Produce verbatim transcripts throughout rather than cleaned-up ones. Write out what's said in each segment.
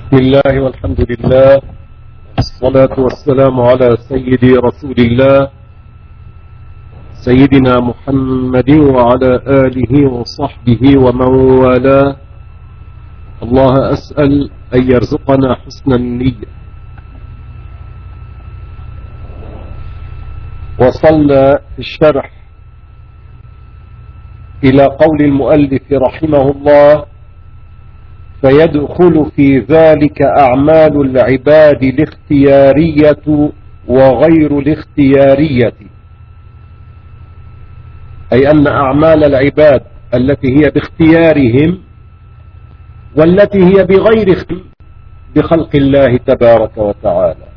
بسم الله والحمد لله، والصلاة والسلام على سيدي رسول الله سيدنا محمد وعلى آله وصحبه ومن والاه. الله أسأل أن يرزقنا حسن النية. وصلنا في الشرح إلى قول المؤلف رحمه الله: فيدخل في ذلك أعمال العباد الاختيارية وغير الاختيارية، أي أن أعمال العباد التي هي باختيارهم والتي هي بغير بخلق الله تبارك وتعالى.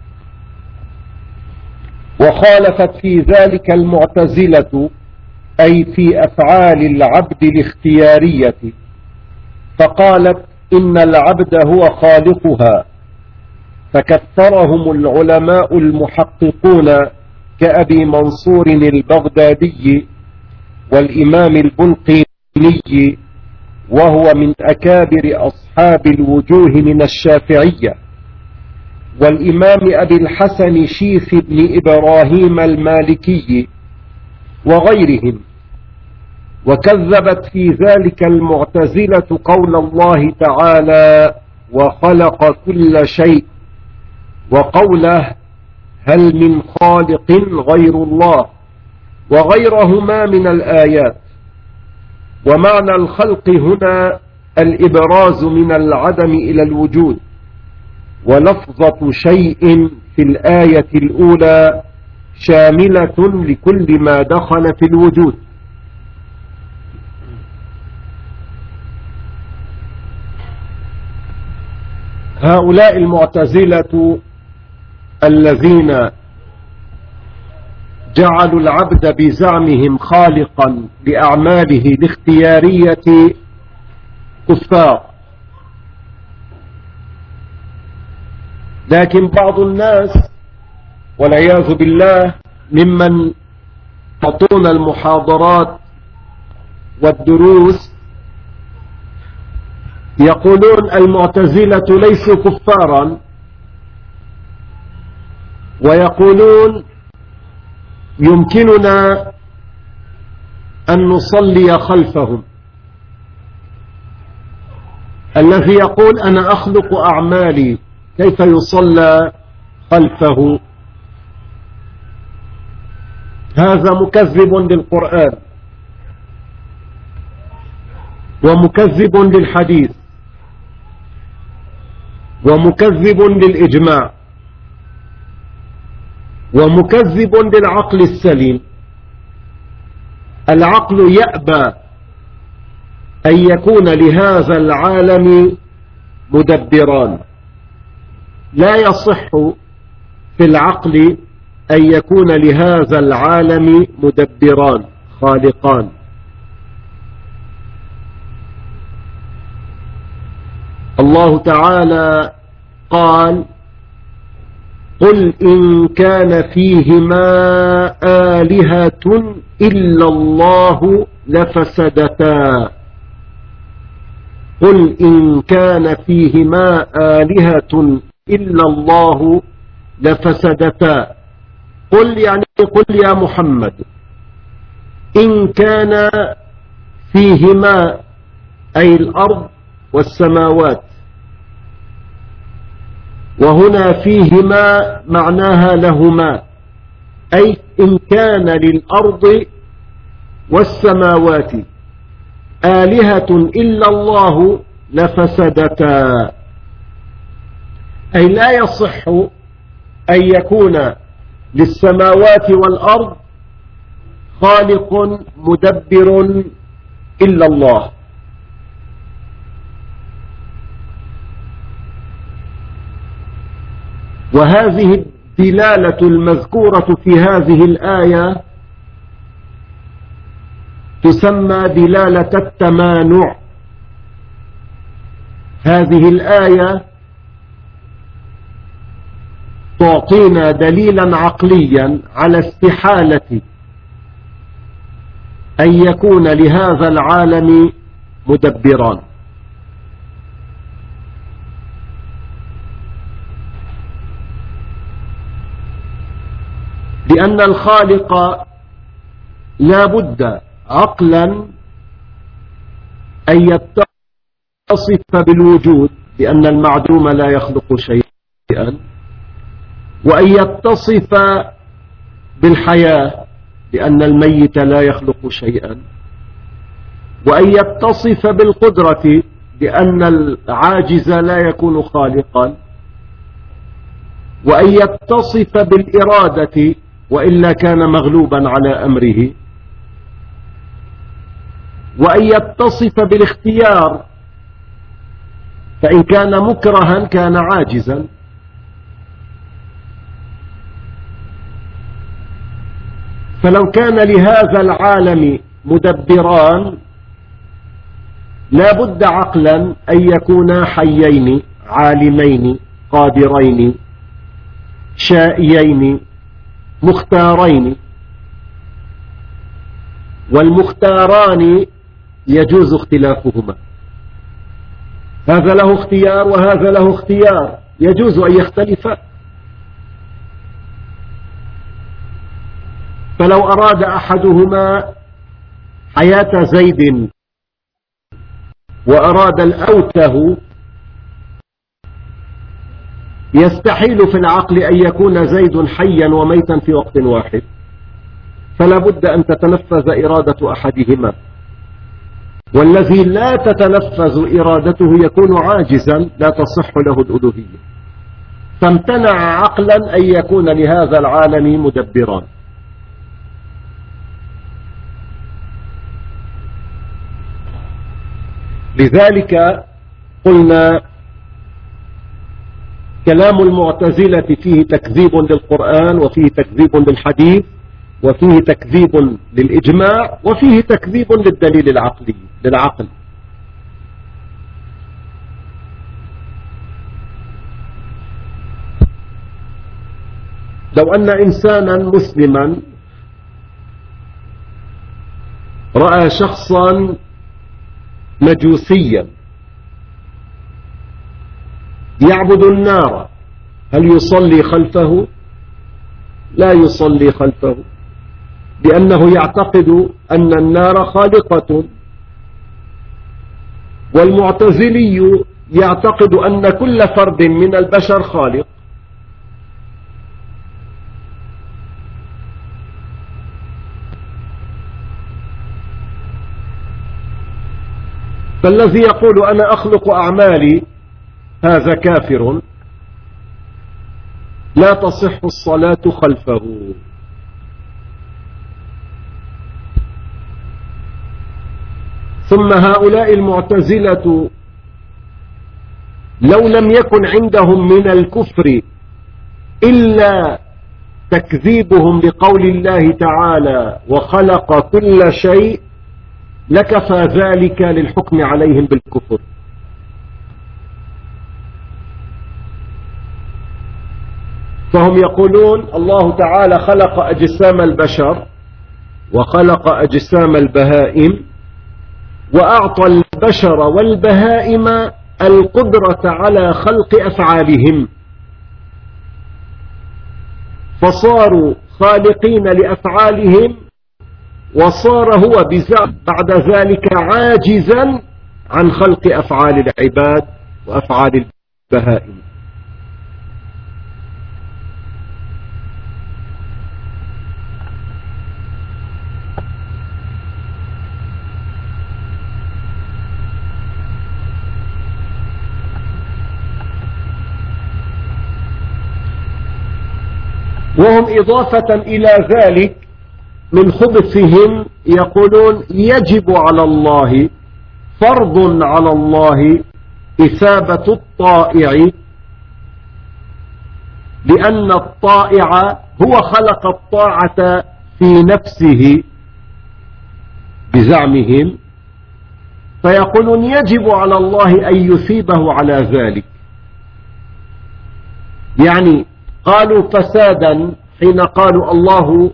وخالفت في ذلك المعتزلة، أي في أفعال العبد الاختيارية، فقالت إن العبد هو خالقها، فكثرهم العلماء المحققون كأبي منصور البغدادي والإمام البلقيني، وهو من أكابر أصحاب الوجوه من الشافعية، والإمام أبي الحسن شيث بن إبراهيم المالكي وغيرهم. وكذبت في ذلك المعتزلة قول الله تعالى: وخلق كل شيء، وقوله: هل من خالق غير الله، وغيرهما من الآيات. ومعنى الخلق هنا الإبراز من العدم إلى الوجود، ولفظة شيء في الآية الأولى شاملة لكل ما دخل في الوجود. هؤلاء المعتزلة الذين جعلوا العبد بزعمهم خالقا لأعماله الاختيارية كفار. لكن بعض الناس والعياذ بالله ممن يعطون المحاضرات والدروس يقولون المعتزلة ليسوا كفارا، ويقولون يمكننا أن نصلي خلفهم. الذي يقول أنا أخلق أعمالي كيف يصلى خلفه؟ هذا مكذب للقرآن ومكذب للحديث ومكذب للإجماع ومكذب للعقل السليم. العقل يأبى أن يكون لهذا العالم مدبران. لا يصح في العقل أن يكون لهذا العالم مدبران خالقان. الله تعالى قال: قل إن كان فيهما آلهة إلا الله لفسدتا. قل إن كان فيهما آلهة إلا الله لفسدتا. قل يعني قل يا محمد إن كان فيهما أي الأرض والسماوات، وهنا فيهما معناها لهما، أي إن كان للأرض والسماوات آلهة إلا الله لفسدتا، أي لا يصح أن يكون للسماوات والأرض خالق مدبر إلا الله. وهذه الدلالة المذكورة في هذه الآية تسمى دلالة التمانع. هذه الآية تعطينا دليلا عقليا على استحالة أن يكون لهذا العالم مدبران. بأن الخالق لا بد عقلا أن يتصف بالوجود بأن المعدوم لا يخلق شيئا، وأن يتصف بالحياة بأن الميت لا يخلق شيئا، وأن يتصف بالقدرة بأن العاجز لا يكون خالقا، وأن يتصف بالإرادة وإلا كان مغلوبا على أمره، وأن يتصف بالاختيار فإن كان مكرها كان عاجزا. فلو كان لهذا العالم مدبران لا بد عقلا أن يكونا حيين عالمين قادرين شائيين مختارين، والمختاران يجوز اختلافهما، هذا له اختيار وهذا له اختيار، يجوز أن يختلفا. فلو أراد أحدهما حياة زيد وأراد الأوته يستحيل في العقل أن يكون زيد حيا وميتا في وقت واحد، فلا بد أن تتنفذ إرادة أحدهما، والذي لا تتنفذ إرادته يكون عاجزا لا تصح له الألوهية. فامتنع عقلا أن يكون لهذا العالم مدبران. لذلك قلنا كلام المعتزلة فيه تكذيب للقرآن، وفيه تكذيب للحديث، وفيه تكذيب للإجماع، وفيه تكذيب للدليل العقلي للعقل. لو أن إنسانا مسلما رأى شخصا مجوسيا يعبد النار، هل يصلي خلفه؟ لا يصلي خلفه، لأنه يعتقد أن النار خالقة، والمعتزلي يعتقد أن كل فرد من البشر خالق. فالذي يقول أنا أخلق أعمالي هذا كافر، لا تصح الصلاة خلفه. ثم هؤلاء المعتزلة لو لم يكن عندهم من الكفر إلا تكذيبهم لقول الله تعالى وخلق كل شيء لكفى ذلك للحكم عليهم بالكفر. فهم يقولون الله تعالى خلق أجسام البشر وخلق أجسام البهائم وأعطى البشر والبهائم القدرة على خلق أفعالهم، فصاروا خالقين لأفعالهم، وصار هو بعد ذلك عاجزا عن خلق أفعال العباد وأفعال البهائم. وهم إضافة إلى ذلك من خبثهم يقولون يجب على الله، فرض على الله إثابة الطائع، لأن الطائع هو خلق الطاعة في نفسه بزعمهم، فيقولون يجب على الله أن يثيبه على ذلك. يعني قالوا فسادا حين قالوا الله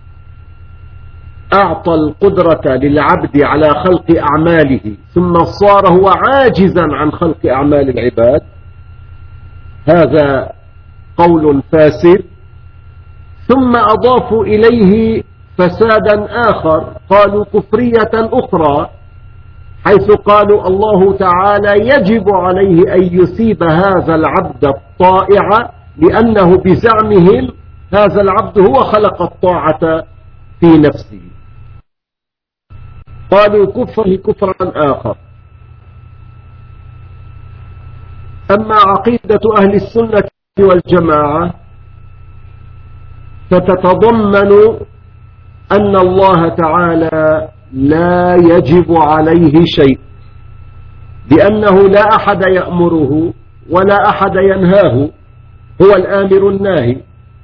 أعطى القدرة للعبد على خلق أعماله ثم صار هو عاجزا عن خلق أعمال العباد، هذا قول فاسد ثم أضافوا إليه فسادا آخر، قالوا كفرية أخرى، حيث قالوا الله تعالى يجب عليه أن يثيب هذا العبد الطائع، لأنه بزعمهم هذا العبد هو خلق الطاعة في نفسه. قالوا كفر كفرا آخر. أما عقيدة أهل السنة والجماعة فتتضمن أن الله تعالى لا يجب عليه شيء، لأنه لا أحد يأمره ولا أحد ينهاه، هو الآمر الناهي،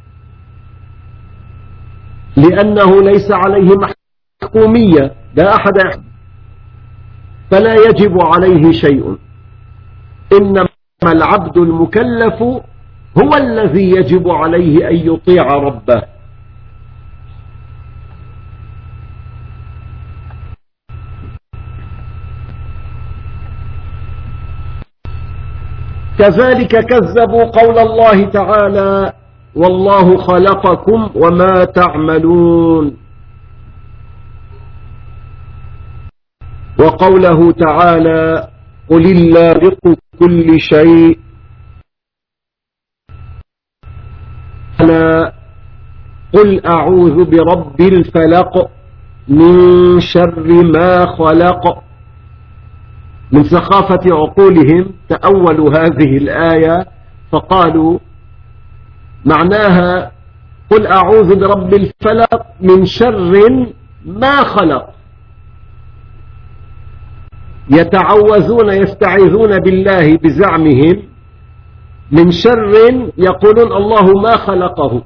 لأنه ليس عليه محكومية، لا أحد يحكم، فلا يجب عليه شيء. إنما العبد المكلف هو الذي يجب عليه أن يطيع ربه. كذلك كذبوا قول الله تعالى والله خلقكم وما تعملون، وقوله تعالى قل الله خالق كل شيء، قل أعوذ برب الفلق من شر ما خلق. من سخافة عقولهم تأولوا هذه الآية فقالوا معناها قل أعوذ برب الفلق من شر ما خلق، يتعوذون يستعيذون بالله بزعمهم من شر يقولون الله ما خلقه.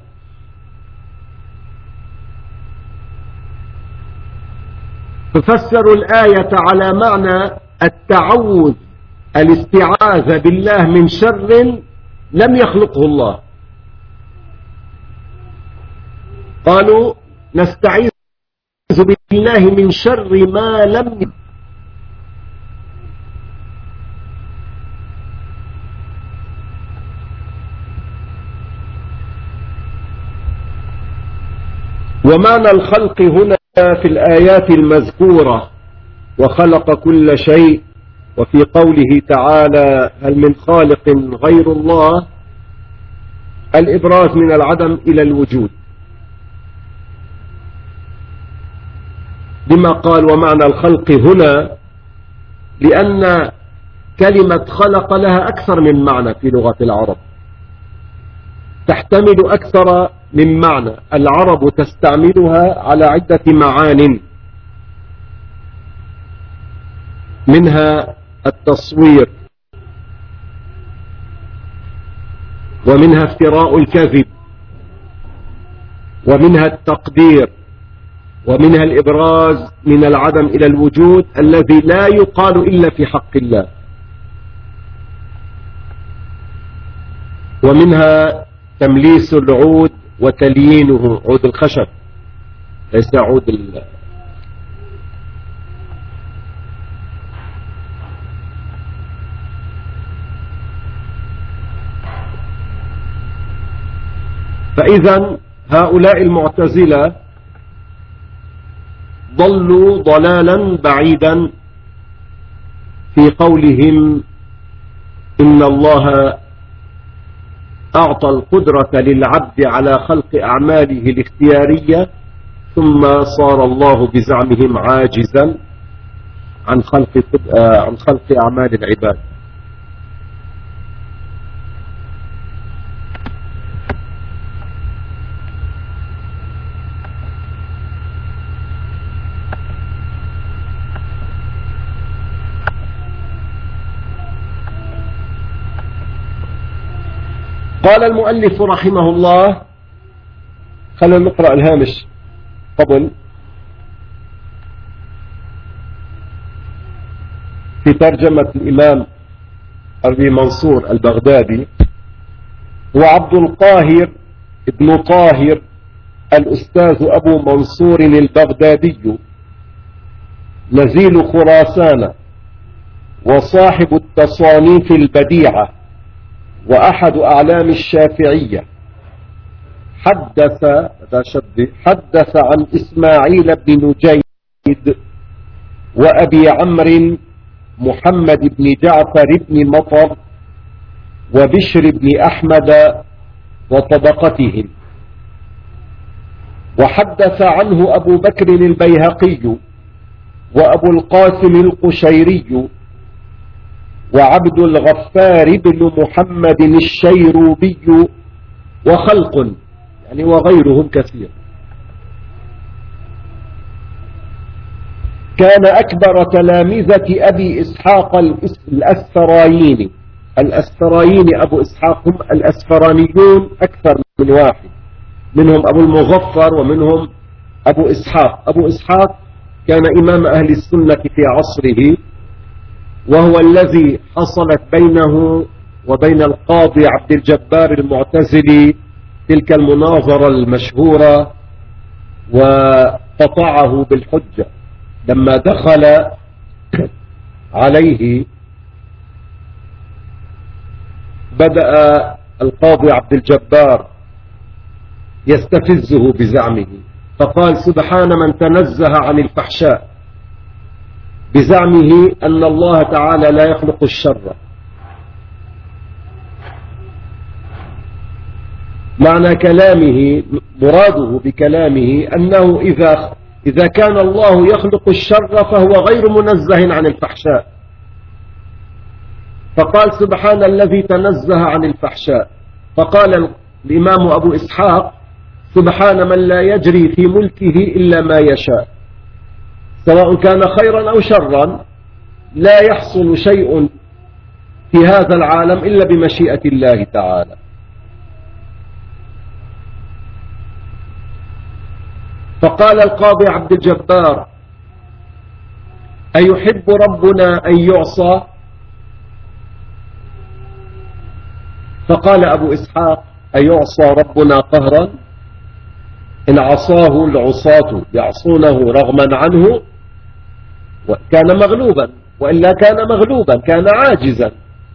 ففسروا الآية على معنى التعوذ، الاستعاذة بالله من شر لم يخلقه الله. قالوا نستعيذ بالله من شر ما لم يخلقه. ومعنى الخلق هنا في الآيات المذكورة وخلق كل شيء، وفي قوله تعالى هل من خالق غير الله، الإبراز من العدم إلى الوجود. لما قال ومعنى الخلق هنا؟ لأن كلمة خلق لها أكثر من معنى في لغة العرب، تحتمل أكثر من معنى، العرب تستعملها على عدة معان، منها التصوير، ومنها افتراء الكذب، ومنها التقدير، ومنها الإبراز من العدم إلى الوجود الذي لا يقال إلا في حق الله، ومنها تمليس العود وتليينه، عود الخشب ليس عود ال... فإذا هؤلاء المعتزلة ضلوا ضلالا بعيدا في قولهم إن الله أعطى القدرة للعبد على خلق أعماله الاختيارية، ثم صار الله بزعمهم عاجزا عن خلق عن خلق أعمال العباد. قال المؤلف رحمه الله، خلينا نقرأ الهامش قبل، في ترجمة الإمام أبي منصور البغدادي: وعبد القاهر ابن طاهر الأستاذ أبو منصور البغدادي نزيل خراسان، وصاحب التصانيف البديعة، وأحد أعلام الشافعية، حدث حدث عن إسماعيل بن نجيد وأبي عمرو محمد بن جعفر بن مطر وبشر بن أحمد وطبقتهم. وحدث عنه أبو بكر البيهقي وأبو القاسم القشيري وعبد الغفار بن محمد الشيروبي وخلق يعني وغيرهم كثير. كان أكبر تلامذة أبي إسحاق الأسفرايني. الأسفرايني أبو إسحاق هم الأسفرانيون أكثر من واحد، منهم أبو المظفر ومنهم أبو إسحاق. أبو إسحاق كان إمام أهل السنة في عصره، وهو الذي حصلت بينه وبين القاضي عبد الجبار المعتزلي تلك المناظرة المشهورة، وقطعه بالحجة لما دخل عليه. بدأ القاضي عبد الجبار يستفزه بزعمه، فقال: سبحان من تنزه عن الفحشاء، بزعمه أن الله تعالى لا يخلق الشر. معنى كلامه، مراده بكلامه أنه إذا إذا كان الله يخلق الشر فهو غير منزه عن الفحشاء. فقال: سبحان الذي تنزه عن الفحشاء. فقال الإمام أبو إسحاق: سبحان من لا يجري في ملكه إلا ما يشاء، سواء كان خيرا أو شرا، لا يحصل شيء في هذا العالم إلا بمشيئة الله تعالى. فقال القاضي عبد الجبار: أيحب ربنا أن يعصى؟ فقال أبو إسحاق: أيعصى ربنا قهرا؟ إن عصاه العصاة يعصونه رغما عنه كان مغلوبا، وإلا كان مغلوبا، كان عاجزا.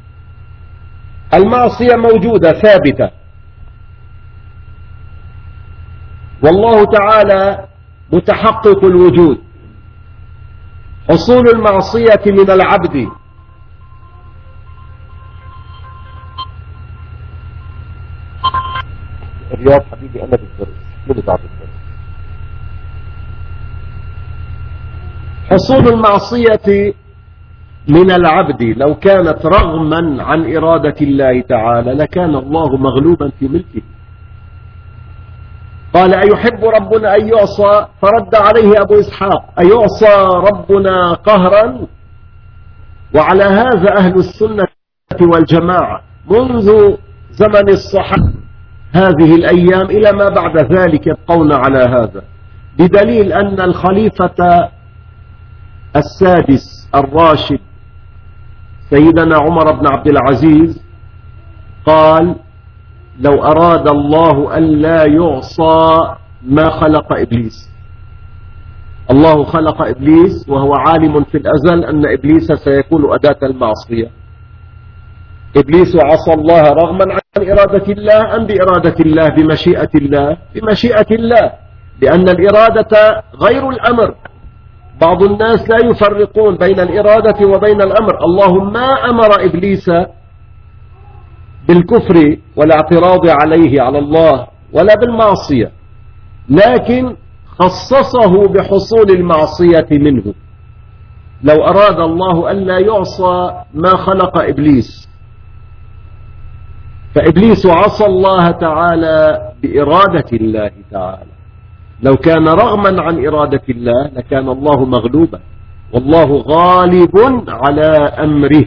المعصية موجودة ثابتة، والله تعالى متحقق الوجود. حصول المعصية من العبد رياض حبيبي أنا بالدرس من بعد الدرس. حصول المعصية من العبد لو كانت رغما عن إرادة الله تعالى لكان الله مغلوبا في ملكه. قال: أيحب ربنا أن يعصى؟ فرد عليه أبو إسحاق: أيعصى ربنا قهرا؟ وعلى هذا أهل السنة والجماعة منذ زمن الصحابة هذه الأيام إلى ما بعد ذلك يبقون على هذا، بدليل أن الخليفة السادس الراشد سيدنا عمر بن عبد العزيز قال: لو أراد الله أن لا يعصى ما خلق إبليس. الله خلق إبليس وهو عالم في الأزل أن إبليس سيكون أداة المعصية. إبليس عصى الله رغما عن إرادة الله أم بإرادة الله؟ بمشيئة الله. بمشيئة الله، لأن الإرادة غير الأمر. بعض الناس لا يفرقون بين الإرادة وبين الأمر. الله ما أمر إبليس بالكفر والاعتراض عليه على الله ولا بالمعصية، لكن خصصه بحصول المعصية منه. لو أراد الله أن لا يعصى ما خلق إبليس، فإبليس عصى الله تعالى بإرادة الله تعالى. لو كان رغما عن إرادة الله لكان الله مغلوبا، والله غالب على أمره.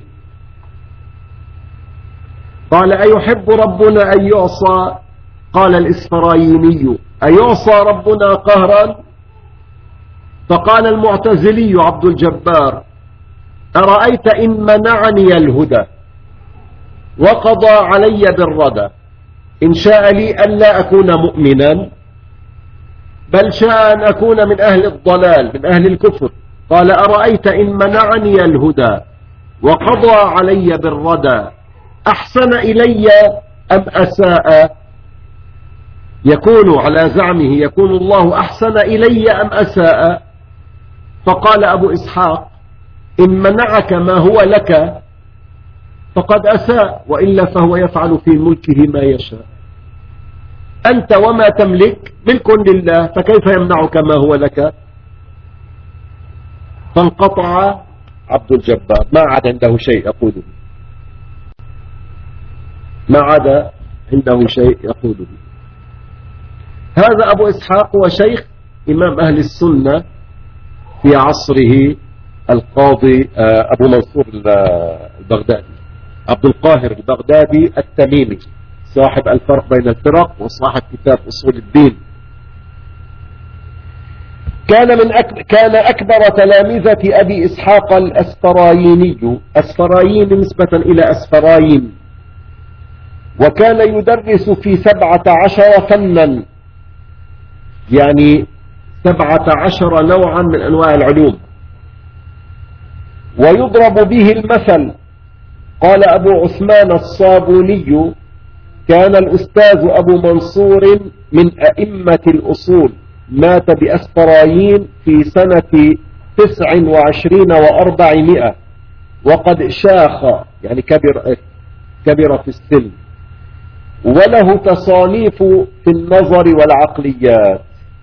قال: أيحب ربنا أن يعصى؟ قال الإسفرايني: أيعصى ربنا قهرا؟ فقال المعتزلي عبد الجبار: أرأيت إن منعني الهدى وقضى علي بالردى، إن شاء لي أن لا أكون مؤمنا بل شاء أن أكون من أهل الضلال من أهل الكفر. قال: أرأيت إن منعني الهدى وقضى علي بالردى أحسن إلي أم أساء؟ يكون على زعمه يكون الله أحسن إلي أم أساء؟ فقال أبو إسحاق إن منعك ما هو لك فقد أساء، وإلا فهو يفعل في ملكه ما يشاء. أنت وما تملك ملك لله، فكيف يمنعك ما هو لك؟ فانقطع عبد الجبار، ما عاد عنده شيء يقوله، ما عاد عنده شيء يقوله. هذا أبو إسحاق هو شيخ إمام أهل السنة في عصره القاضي أبو منصور البغدادي، عبد القاهر البغدادي التميمي، صاحب الفرق بين الفرق وصاحب كتاب أصول الدين. كان من أك... كان أكبر تلامذة أبي إسحاق الأسفرايني، أسفراين نسبة إلى أسفراين، وكان يدرس في سبعة عشر فنا، يعني سبعة عشر نوعا من أنواع العلوم، ويضرب به المثل. قال أبو عثمان الصابوني كان الأستاذ أبو منصور من أئمة الأصول، مات بأسفراين في سنة تسع وعشرين وأربعمائة، وقد شاخ يعني كبر, كبر في السن، وله تصانيف في النظر والعقليات.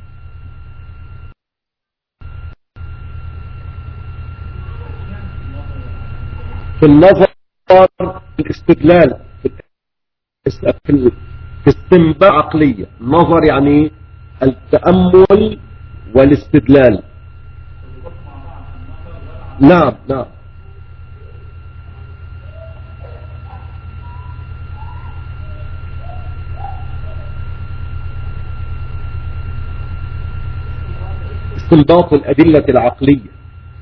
في النظر، في الاستدلال، في استنباط عقلية. النظر يعني التأمل والاستدلال. نعم نعم. استنباط الأدلة العقلية،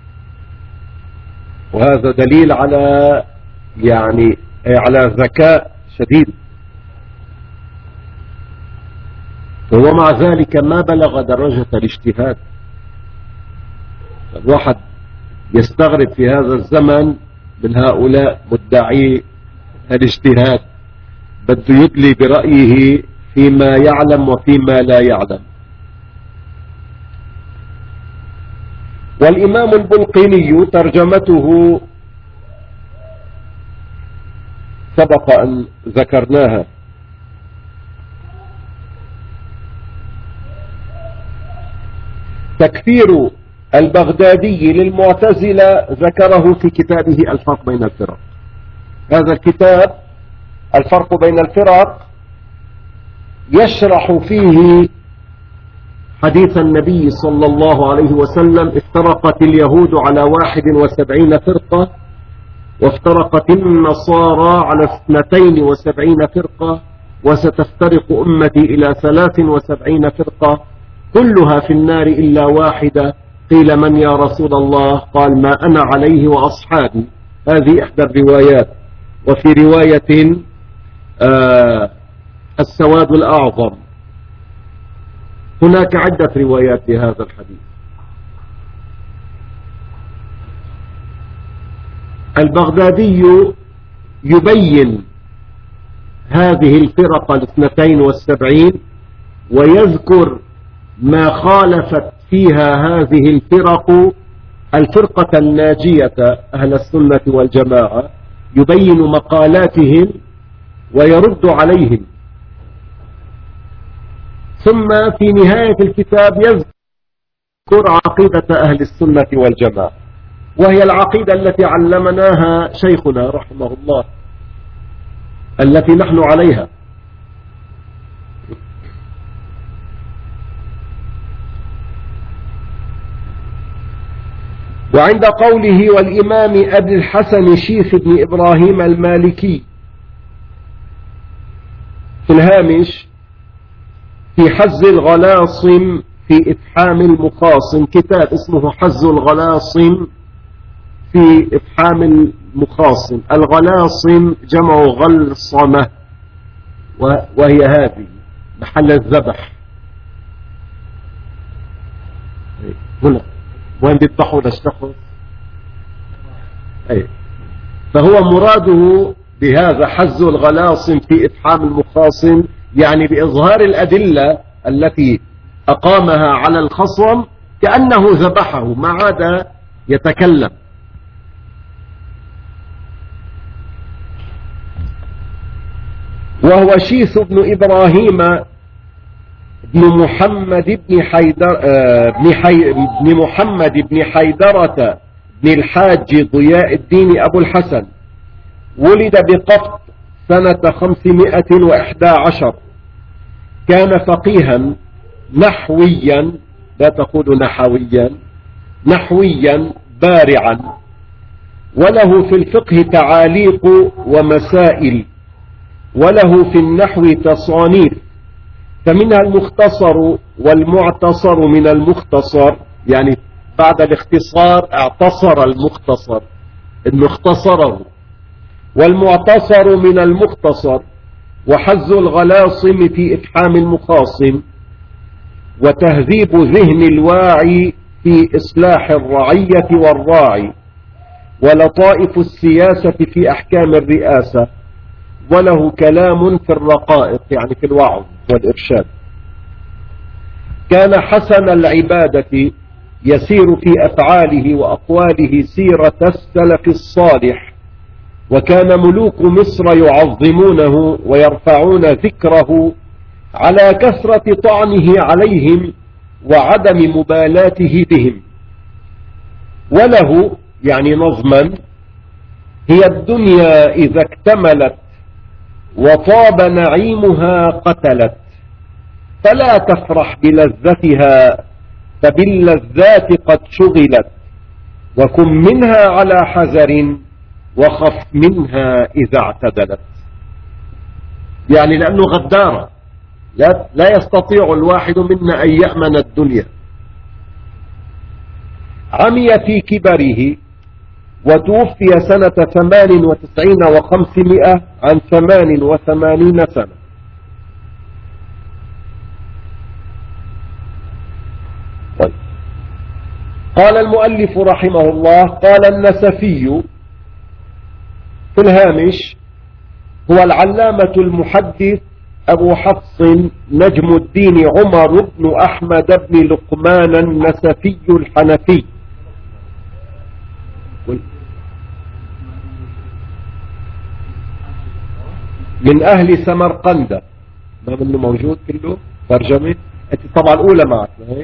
وهذا دليل على يعني على ذكاء شديد. وهو مع ذلك ما بلغ درجة الاجتهاد. الواحد يستغرب في هذا الزمن من هؤلاء مدعي الاجتهاد، بده يدلي برأيه فيما يعلم وفيما لا يعلم. والإمام البلقيني ترجمته سبق أن ذكرناها. تكفير البغدادي للمعتزلة ذكره في كتابه الفرق بين الفرق. هذا الكتاب الفرق بين الفرق يشرح فيه حديث النبي صلى الله عليه وسلم: افترقت اليهود على واحد وسبعين فرقة، وافترقت النصارى على اثنتين وسبعين فرقة، وستفترق أمتي إلى ثلاث وسبعين فرقة، كلها في النار إلا واحدة. قيل: من يا رسول الله؟ قال: ما أنا عليه وأصحابي. هذه إحدى الروايات. وفي رواية آه السواد الأعظم. هناك عدة روايات لهذا الحديث. البغدادي يبين هذه الفرق الاثنتين والسبعين، ويذكر ما خالفت فيها هذه الفرق الفرقة الناجية أهل السنة والجماعة، يبين مقالاتهم ويرد عليهم. ثم في نهاية الكتاب يذكر عقيدة أهل السنة والجماعة، وهي العقيدة التي علمناها شيخنا رحمه الله، التي نحن عليها. وعند قوله: والإمام أبي الحسن شيخ بن إبراهيم المالكي، في الهامش: في حز الغلاصم في إفحام المخاصم. كتاب اسمه حز الغلاصم في إفحام المخاصم. الغلاصم جمع غلصمة، وهي هذه محل الذبح. هنا وين بيذبحوا للشخص. أي فهو مراده بهذا حز الغلاصم في إفحام المخاصم، يعني بإظهار الأدلة التي أقامها على الخصم كأنه ذبحه ما عاد يتكلم. وهو شيث بن إبراهيم بن محمد بن حيدر بن, حي بن محمد بن حيدرة بن الحاج ضياء الدين أبو الحسن، ولد بقبط سنة خمسمائة وإحدى عشر. كان فقيها نحويا، لا تقول نحويا، نحويا بارعا، وله في الفقه تعاليق ومسائل، وله في النحو تصانيف، فمنها المختصر والمعتصر من المختصر، يعني بعد الاختصار اعتصر المختصر انه اختصره، والمعتصر من المختصر، وحز الغلاصم في إفحام المخاصم، وتهذيب ذهن الواعي في إصلاح الرعية والراعي، ولطائف السياسة في أحكام الرئاسة، وله كلام في الرقائق يعني في الوعظ والإرشاد. كان حسن العبادة يسير في أفعاله وأقواله سيرة السلف الصالح، وكان ملوك مصر يعظمونه ويرفعون ذكره على كثرة طعنه عليهم وعدم مبالاته بهم. وله يعني نظما: هي الدنيا إذا اكتملت وطاب نعيمها قتلت، فلا تفرح بلذتها فباللذات قد شغلت، وكن منها على حذر وخف منها إذا اعتدلت. يعني لأنه غدارة، لا, لا يستطيع الواحد منا أن يأمن الدنيا. عمي في كبره وتوفي سنة ثمان وتسعين وخمسمائة عن ثمان وثمانين سنة. طيب. قال المؤلف رحمه الله: قال النسفي في الهامش: هو العلامة المحدث أبو حفص نجم الدين عمر بن أحمد بن لقمان النسفي الحنفي، من أهل سمرقند. ما منه موجود كله ترجمة؟ أنت الطبعة الأولى معك هيك؟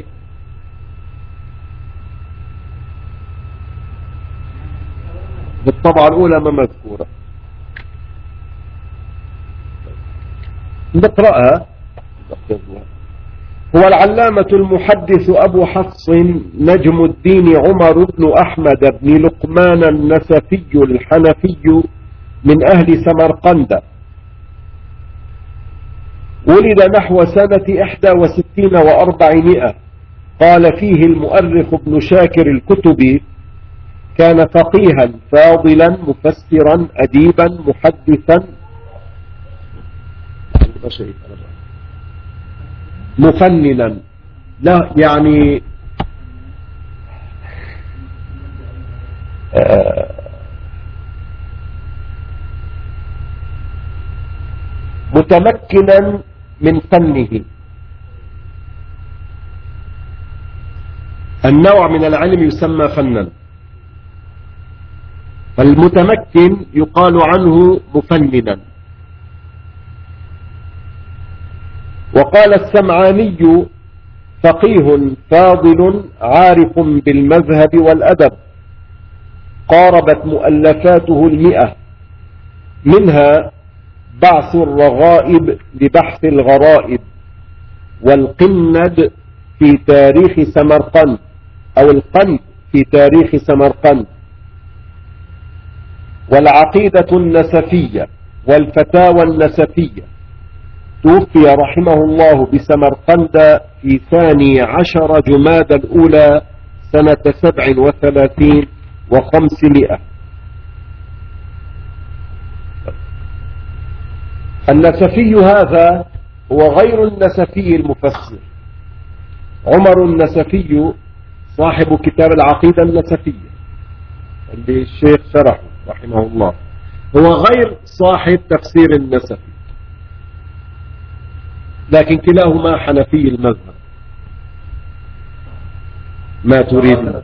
بالطبعة الأولى ما مذكورة، نقرأها. هو العلامة المحدث أبو حفص نجم الدين عمر بن أحمد بن لقمان النسفي الحنفي من أهل سمرقند، ولد نحو سنة إحدى وستين وأربعمائة. قال فيه المؤرخ ابن شاكر الكتبي: كان فقيها فاضلا مفسرا أديبا محدثا مفننا. لا يعني آه متمكنا من فنه. النوع من العلم يسمى فنا، المتمكن يقال عنه مفننا. وقال السمعاني: فقيه فاضل عارف بالمذهب والأدب، قاربت مؤلفاته المئة، منها بعث الرغائب لبحث الغرائب، والقند في تاريخ سمرقند أو القند في تاريخ سمرقند، والعقيدة النسفية، والفتاوى النسفية. توفي رحمه الله بسمرقند في ثاني عشر جماد الأولى سنة سبع وثلاثين وخمسمائة. النسفي هذا هو غير النسفي المفسر. عمر النسفي صاحب كتاب العقيدة النسفية اللي الشيخ شرحه رحمه الله، هو غير صاحب تفسير النسفي. لكن كلاهما حنفي المذهب. ما تريد؟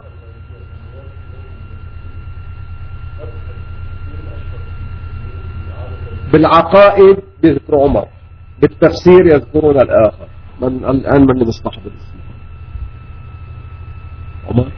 بالعقائد بذكر عمر، بالتفسير يذكرون الآخر. من الآن من مستحضر الاسم؟ عمر.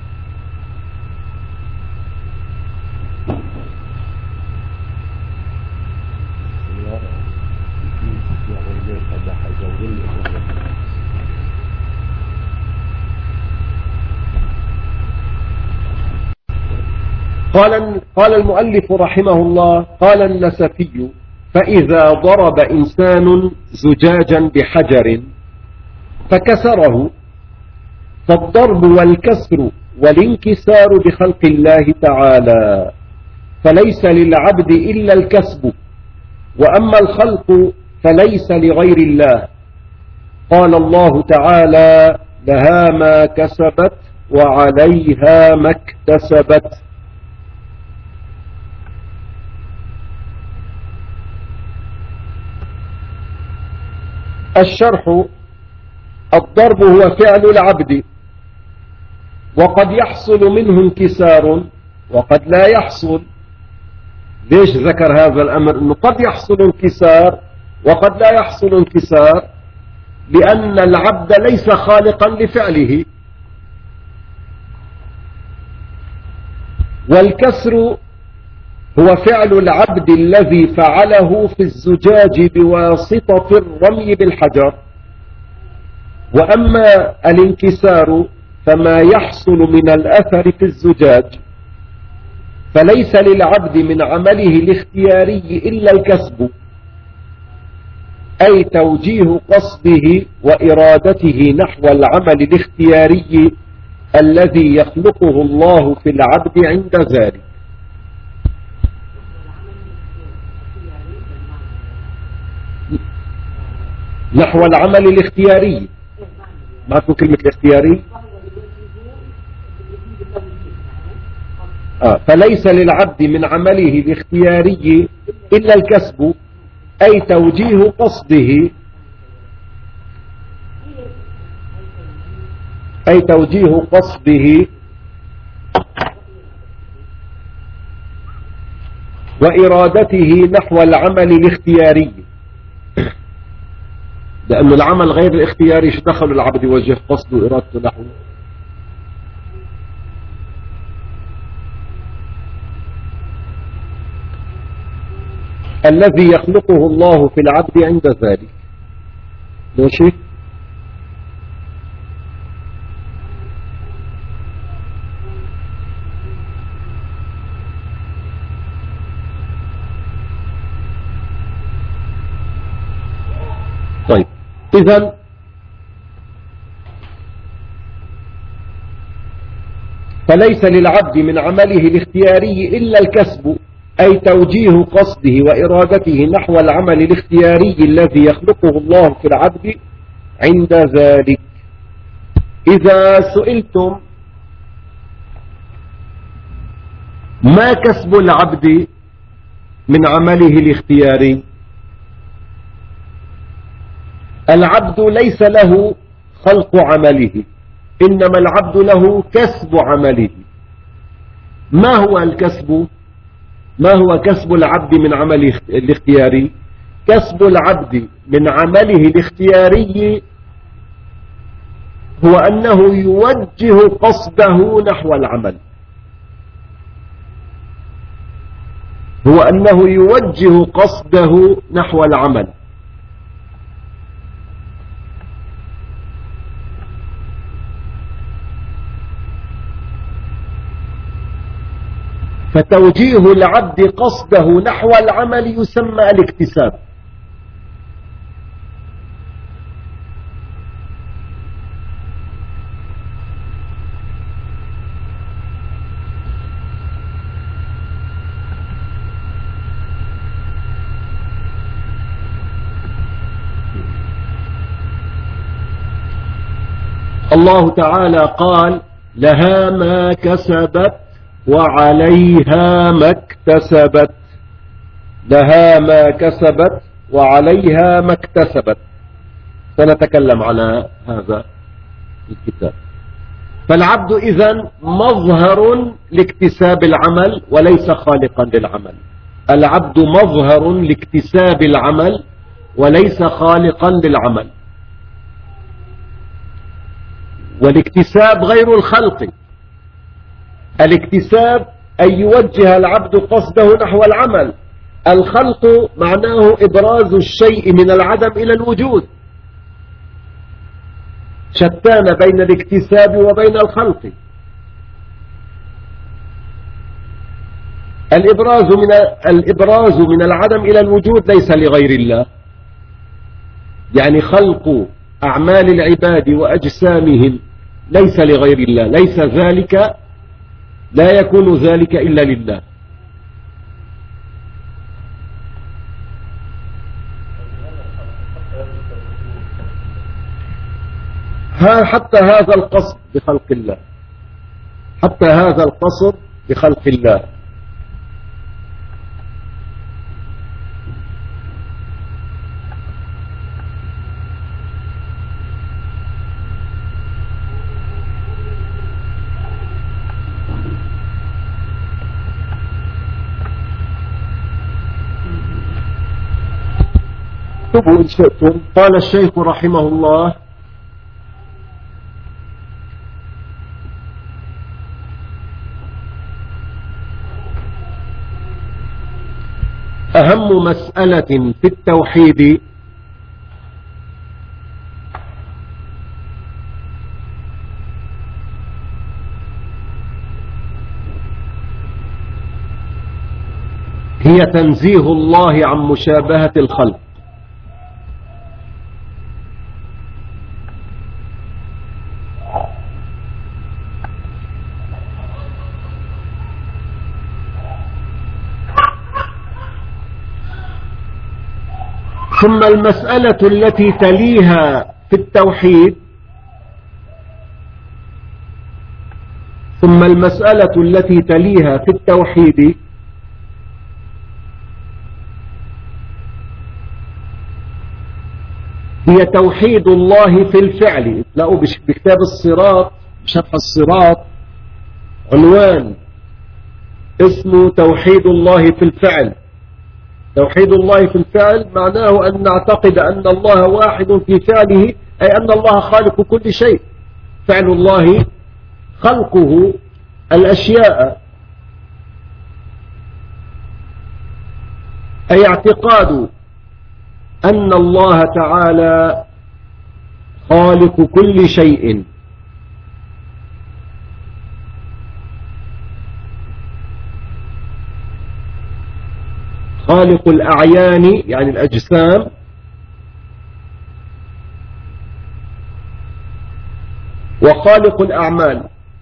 قال قال المؤلف رحمه الله: قال النسفي: فإذا ضرب إنسان زجاجا بحجر فكسره، فالضرب والكسر والانكسار بخلق الله تعالى، فليس للعبد إلا الكسب، وأما الخلق فليس لغير الله. قال الله تعالى: لها ما كسبت وعليها ما اكتسبت. الشرح: الضرب هو فعل العبد، وقد يحصل منه انكسار وقد لا يحصل. ليش ذكر هذا الأمر أنه قد يحصل انكسار وقد لا يحصل انكسار؟ لأن العبد ليس خالقا لفعله. والكسر هو فعل العبد الذي فعله في الزجاج بواسطة الرمي بالحجر. وأما الانكسار فما يحصل من الأثر في الزجاج، فليس للعبد من عمله الاختياري إلا الكسب، أي توجيه قصده وإرادته نحو العمل الاختياري الذي يخلقه الله في العبد عند ذلك. نحو العمل الاختياري، ما في كلمة الاختياري. آه. فليس للعبد من عمله الاختياري إلا الكسب، أي توجيه قصده أي توجيه قصده وإرادته نحو العمل الاختياري. لأن العمل غير الاختياري ايش دخل العبد يوجه قصده وإرادته نحوه؟ الذي يخلقه الله في العبد عند ذلك. ماشي؟ طيب، إذن فليس للعبد من عمله الاختياري إلا الكسب، أي توجيه قصده وإرادته نحو العمل الاختياري الذي يخلقه الله في العبد عند ذلك. إذا سئلتم ما كسب العبد من عمله الاختياري، العبد ليس له خلق عمله، إنما العبد له كسب عمله. ما هو الكسب؟ ما هو كسب العبد من عمله الاختياري؟ كسب العبد من عمله الاختياري هو أنه يوجه قصده نحو العمل، هو أنه يوجه قصده نحو العمل. فتوجيه العبد قصده نحو العمل يسمى الاكتساب. الله تعالى قال: لها ما كسبت وعليها ما اكتسبت. لها ما كسبت وعليها ما اكتسبت. سنتكلم على هذا الكتاب. فالعبد إذن مظهر لاكتساب العمل وليس خالقا للعمل. العبد مظهر لاكتساب العمل وليس خالقا للعمل. والاكتساب غير الخلق. الاكتساب أن يوجه العبد قصده نحو العمل. الخلق معناه إبراز الشيء من العدم إلى الوجود. شتان بين الاكتساب وبين الخلق. الإبراز من الإبراز من العدم إلى الوجود ليس لغير الله، يعني خلق أعمال العباد وأجسامهم ليس لغير الله، ليس ذلك، لا يكون ذلك إلا لله. ها حتى هذا القصد بخلق الله، حتى هذا القصد بخلق الله. اكتبوا إن شئتم. قال الشيخ رحمه الله: أهم مسألة في التوحيد هي تنزيه الله عن مشابهة الخلق. ثم المسألة التي تليها في التوحيد ثم المسألة التي تليها في التوحيد هي توحيد الله في الفعل. تلاقوا بكتاب الصراط، بشرح الصراط، عنوان اسمه توحيد الله في الفعل. توحيد الله في الفعل معناه أن نعتقد أن الله واحد في فعله، أي أن الله خالق كل شيء. فعل الله خلقه الأشياء، أي اعتقاد أن الله تعالى خالق كل شيء. خالق الأعيان يعني الأجسام، وخالق الأعمال.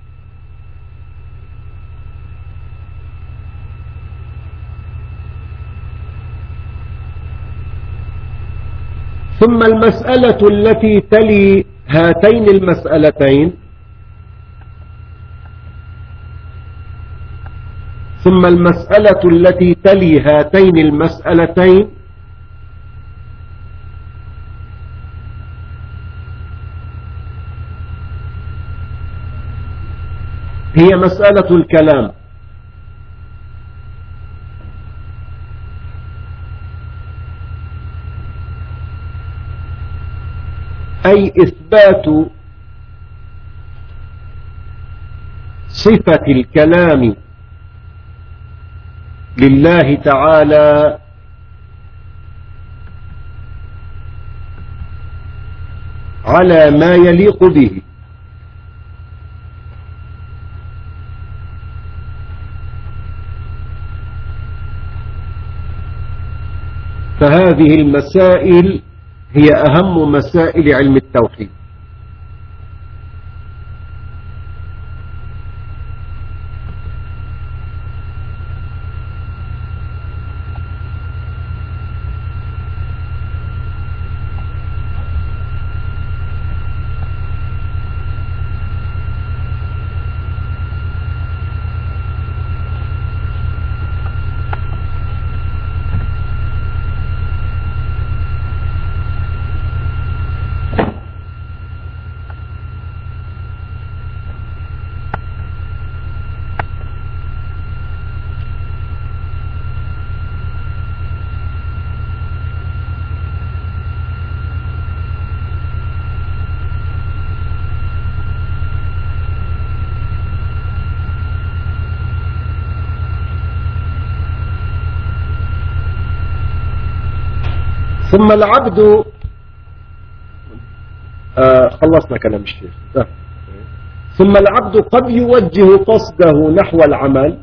ثم المسألة التي تلي هاتين المسألتين ثم المسألة التي تلي هاتين المسألتين هي مسألة الكلام. أي إثبات صفة الكلام لله تعالى على ما يليق به. فهذه المسائل هي أهم مسائل علم التوحيد. ثم العبد آه خلصنا كلام الشيخ. ثم العبد قد يوجه قصده نحو العمل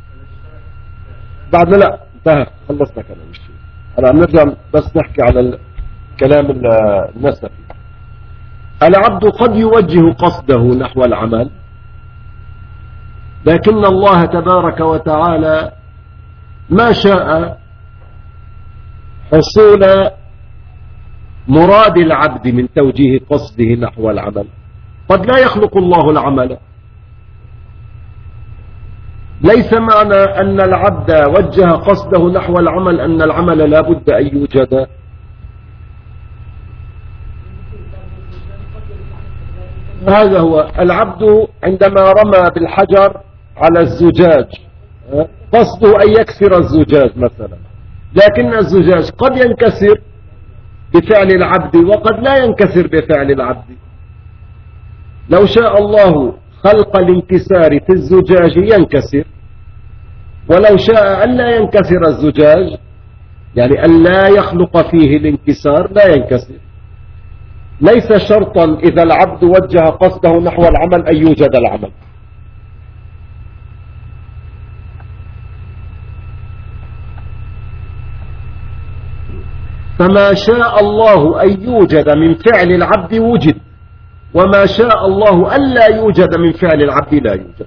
بعد لا انتهى خلصنا كلام الشيخ. أنا نرجع بس نحكي على الكلام النسفي. العبد قد يوجه قصده نحو العمل، لكن الله تبارك وتعالى ما شاء حصول مراد العبد من توجيه قصده نحو العمل. قد لا يخلق الله العمل. ليس معنى أن العبد وجه قصده نحو العمل أن العمل لا بد أن يوجد. هذا هو العبد عندما رمى بالحجر على الزجاج قصده أن يكسر الزجاج مثلا، لكن الزجاج قد ينكسر بفعل العبد وقد لا ينكسر بفعل العبد. لو شاء الله خلق الانكسار في الزجاج ينكسر، ولو شاء أن لا ينكسر الزجاج يعني أن لا يخلق فيه الانكسار لا ينكسر. ليس شرطا إذا العبد وجه قصده نحو العمل أن يوجد العمل. فما شاء الله أن يوجد من فعل العبد وجد، وما شاء الله أن لا يوجد من فعل العبد لا يوجد.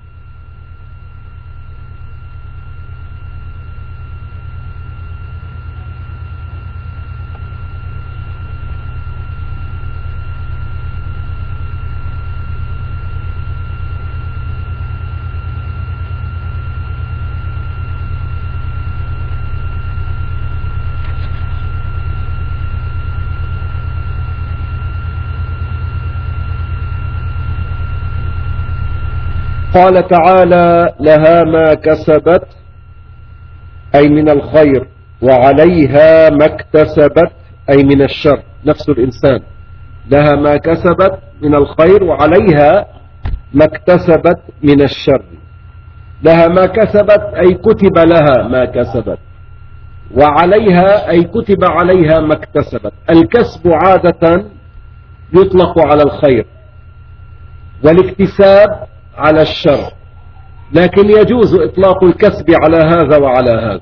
قال تعالى لها ما كسبت أي من الخير وعليها ما اكتسبت أي من الشر. نفس الإنسان لها ما كسبت من الخير وعليها ما اكتسبت من الشر. لها ما كسبت أي كتب لها ما كسبت، وعليها أي كتب عليها ما اكتسبت. الكسب عادة يطلق على الخير والاكتساب على الشر، لكن يجوز إطلاق الكسب على هذا وعلى هذا.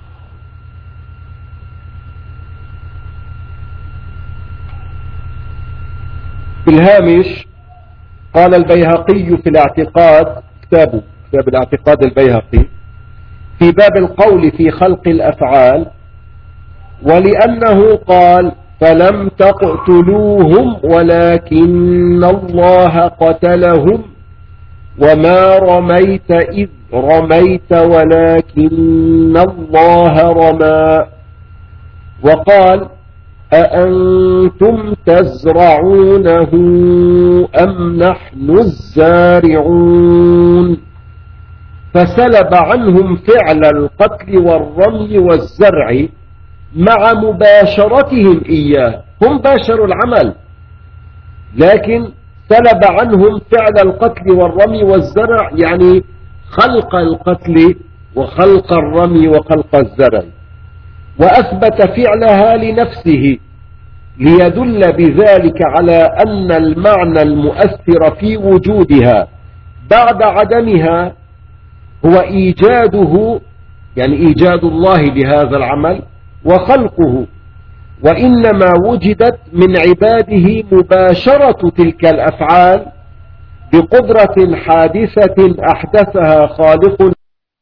في الهامش قال البيهقي في الاعتقاد، كتابه كتاب الاعتقاد البيهقي، في باب القول في خلق الأفعال: ولأنه قال فلم تقتلوهم ولكن الله قتلهم وما رميت إذ رميت ولكن الله رمى. وقال أأنتم تزرعونه أم نحن الزارعون، فسلب عنهم فعل القتل والرمي والزرع مع مباشرتهم إياه. هم باشروا العمل لكن سلب عنهم فعل القتل والرمي والزرع، يعني خلق القتل وخلق الرمي وخلق الزرع، وأثبت فعلها لنفسه ليدل بذلك على أن المعنى المؤثر في وجودها بعد عدمها هو إيجاده، يعني إيجاد الله لهذا العمل وخلقه، وإنما وجدت من عباده مباشرة تلك الأفعال بقدرة حادثة أحدثها خالقنا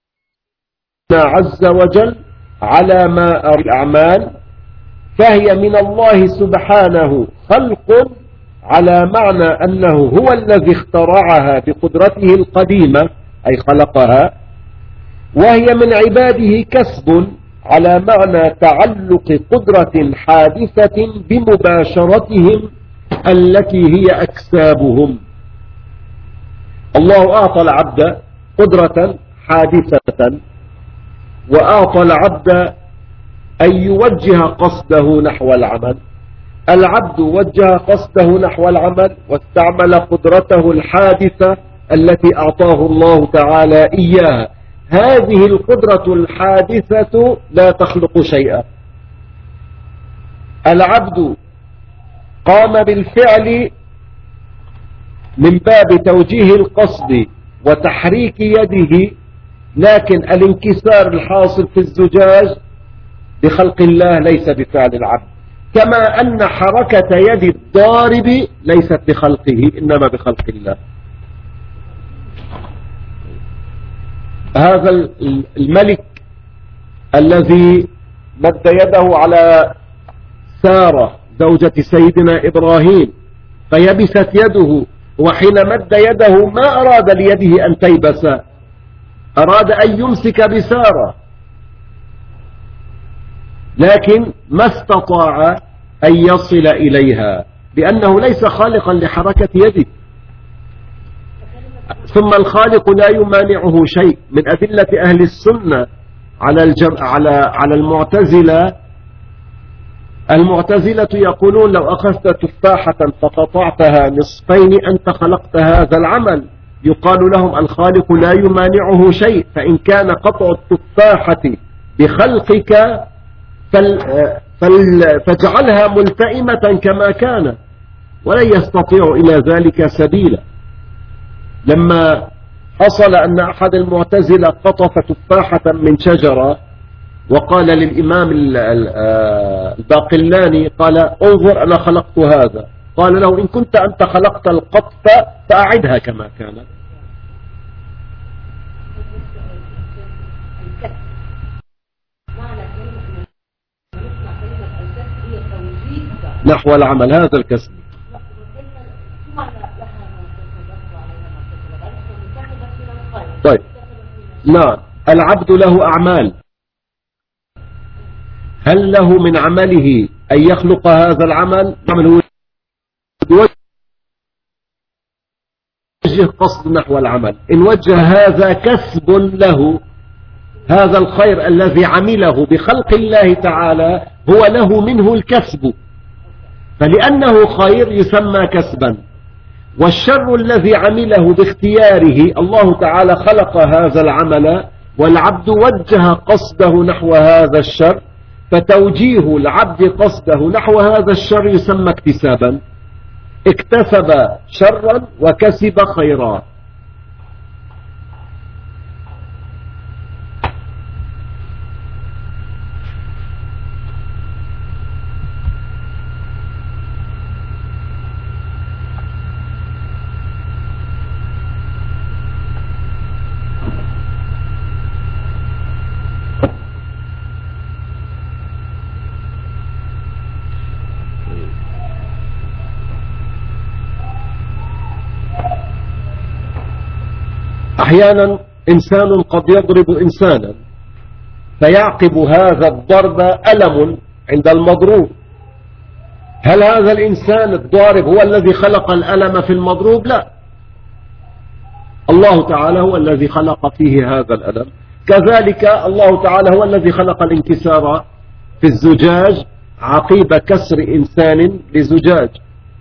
عز وجل على ما أرى الأعمال، فهي من الله سبحانه خلق على معنى أنه هو الذي اخترعها بقدرته القديمة أي خلقها، وهي من عباده كسب على معنى تعلق قدرة حادثة بمباشرتهم التي هي أكسابهم. الله أعطى العبد قدرة حادثة وأعطى العبد أن يوجه قصده نحو العمل. العبد وجه قصده نحو العمل واستعمل قدرته الحادثة التي أعطاه الله تعالى إياها. هذه القدرة الحادثة لا تخلق شيئا، العبد قام بالفعل من باب توجيه القصد وتحريك يده، لكن الانكسار الحاصل في الزجاج بخلق الله ليس بفعل العبد، كما أن حركة يد الضارب ليست بخلقه إنما بخلق الله. هذا الملك الذي مد يده على سارة زوجة سيدنا إبراهيم فيبست يده، وحين مد يده ما أراد ليده أن تيبس، أراد أن يمسك بسارة، لكن ما استطاع أن يصل إليها لأنه ليس خالقا لحركة يده. ثم الخالق لا يمانعه شيء. من أدلة أهل السنة على الجم... على على المعتزلة، المعتزلة يقولون لو أخذت تفاحة فقطعتها نصفين أنت خلقت هذا العمل. يقال لهم الخالق لا يمانعه شيء، فإن كان قطع التفاحة بخلقك فل... فل... فاجعلها ملتئمة كما كان، ولن يستطيع إلى ذلك سبيلا. لما حصل أن أحد المعتزلة قطف تفاحة من شجرة وقال للإمام الباقلاني، قال انظر أنا خلقت هذا، قال له إن كنت أنت خلقت القطف فأعدها كما كانت. نحو العمل، هذا الكسب. طيب نعم، العبد له أعمال، هل له من عمله أن يخلق هذا العمل؟ عمله يوجه قصد نحو العمل. إن وجه هذا كسب له، هذا الخير الذي عمله بخلق الله تعالى هو له منه الكسب، فلأنه خير يسمى كسبا. والشر الذي عمله باختياره، الله تعالى خلق هذا العمل والعبد وجه قصده نحو هذا الشر، فتوجيه العبد قصده نحو هذا الشر يسمى اكتسابا. اكتسب شرا وكسب خيرا. أحيانا إنسان قد يضرب إنسانا فيعقب هذا الضرب ألم عند المضروب. هل هذا الإنسان الضارب هو الذي خلق الألم في المضروب؟ لا، الله تعالى هو الذي خلق فيه هذا الألم. كذلك الله تعالى هو الذي خلق الانكسار في الزجاج عقيب كسر إنسان لزجاج.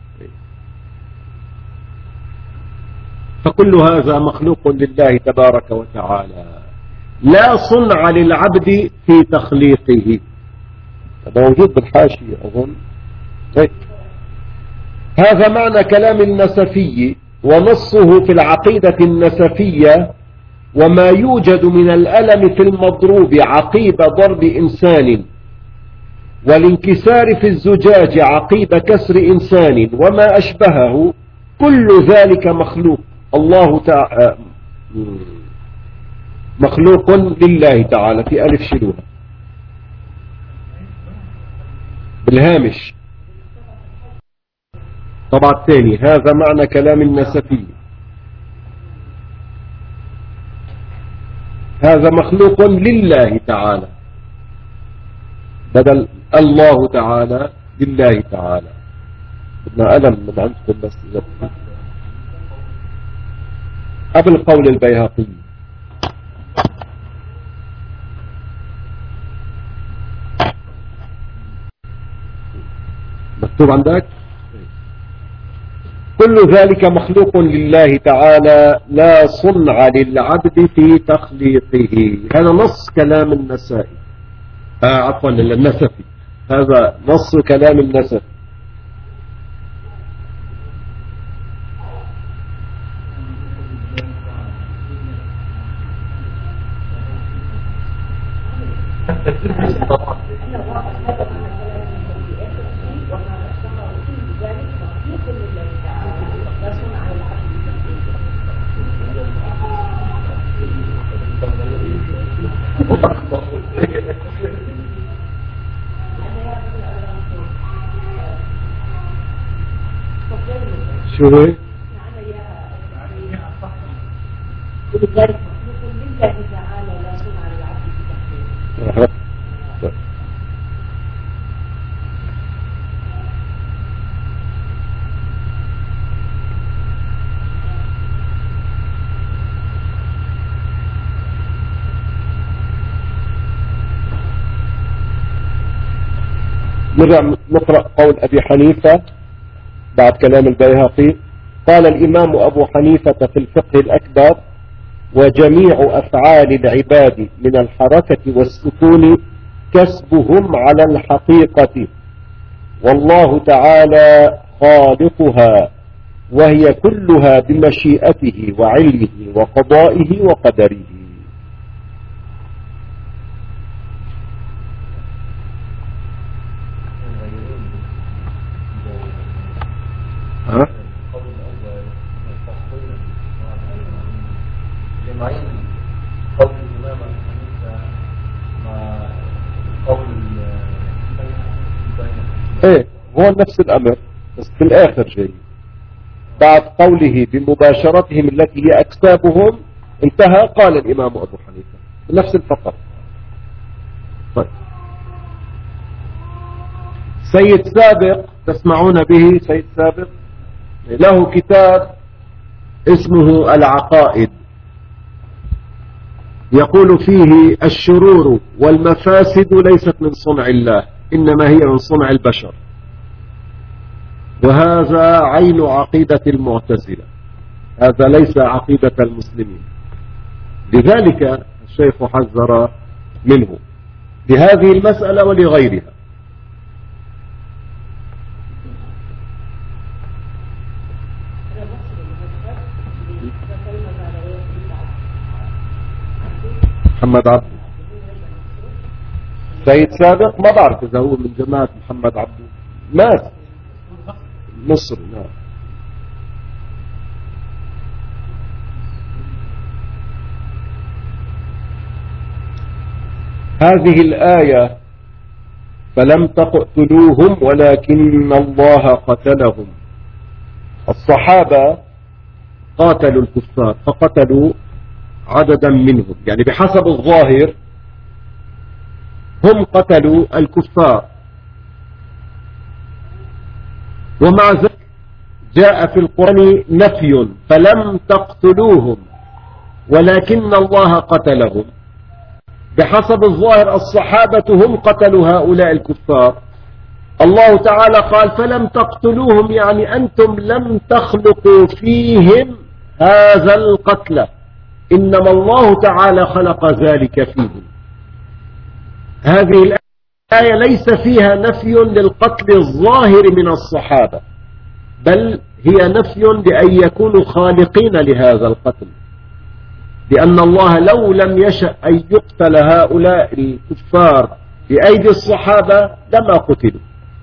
فكل هذا مخلوق لله تبارك وتعالى، لا صنع للعبد في تخليقه. هذا موجود بالحاشية أظن. طيب. هذا معنى كلام النسفي، ونصه في العقيدة النسفية: وما يوجد من الألم في المضروب عقيب ضرب إنسان، والانكسار في الزجاج عقيب كسر إنسان، وما أشبهه، كل ذلك مخلوق الله تعالى، مخلوق لله تعالى. في ألف شلوها بالهامش طبعا الثاني. هذا معنى كلام النسفي، هذا مخلوق لله تعالى بدل الله تعالى لله تعالى. بدنا ألم من عندكم بس قبل قول البيهقي. مكتوب عندك؟ كل ذلك مخلوق لله تعالى، لا صنع للعبد في تخليقه. هذا نص كلام النسائي، آه عفوا النسفي. هذا نص كلام النسب. شو هي؟ نرجع نقرأ قول أبي حنيفة بعد كلام البيهقي. قال الإمام أبو حنيفة في الفقه الأكبر: وجميع أفعال العباد من الحركة والسكون كسبهم على الحقيقة، والله تعالى خالقها، وهي كلها بمشيئته وعلمه وقضائه وقدره. ها؟ قول الإمام الحنيفة مع قول ايه هو نفس الأمر، بس في الآخر جاي بعد قوله بمباشرتهم التي هي أكسابهم انتهى قال الإمام أبو حنيفة نفس الفقر. طيب سيد سابق تسمعون به، سيد سابق له كتاب اسمه العقائد، يقول فيه: الشرور والمفاسد ليست من صنع الله، إنما هي من صنع البشر. وهذا عين عقيدة المعتزلة، هذا ليس عقيدة المسلمين. لذلك الشيخ حذر منه لهذه المسألة ولغيرها. محمد عبده سيد سابق ما بعرف إذا هو من جماعة محمد عبده، مات مصر. نعم. هذه الآية: فلم تقتلوهم ولكن الله قتلهم. الصحابة قاتلوا الكفار فقتلوا عددا منهم، يعني بحسب الظاهر هم قتلوا الكفار، ومع ذلك جاء في القرآن نفي: فلم تقتلوهم ولكن الله قتلهم. بحسب الظاهر الصحابة هم قتلوا هؤلاء الكفار. الله تعالى قال: فلم تقتلوهم، يعني أنتم لم تخلقوا فيهم هذا القتل، إنما الله تعالى خلق ذلك فيهم. هذه الآية ليس فيها نفي للقتل الظاهر من الصحابة، بل هي نفي لأن يكونوا خالقين لهذا القتل، لأن الله لو لم يشأ أن يقتل هؤلاء الكفار بأيدي الصحابة لما قتلوا.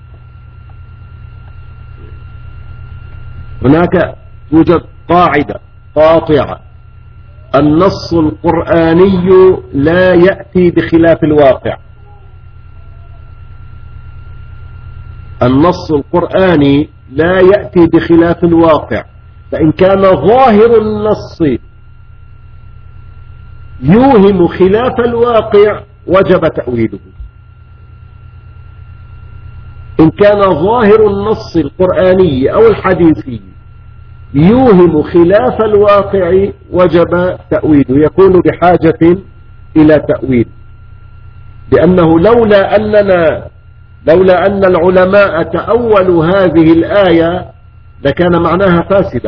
هناك توجد قاعدة قاطعة: النص القرآني لا يأتي بخلاف الواقع. النص القرآني لا يأتي بخلاف الواقع، فإن كان ظاهر النص يوهم خلاف الواقع وجب تأويله. إن كان ظاهر النص القرآني أو الحديثي يوهم خلاف الواقع وجب تأويله، يكون بحاجة إلى تأويل، لأنه لولا أننا لولا أن العلماء تأولوا هذه الآية لكان معناها فاسدا.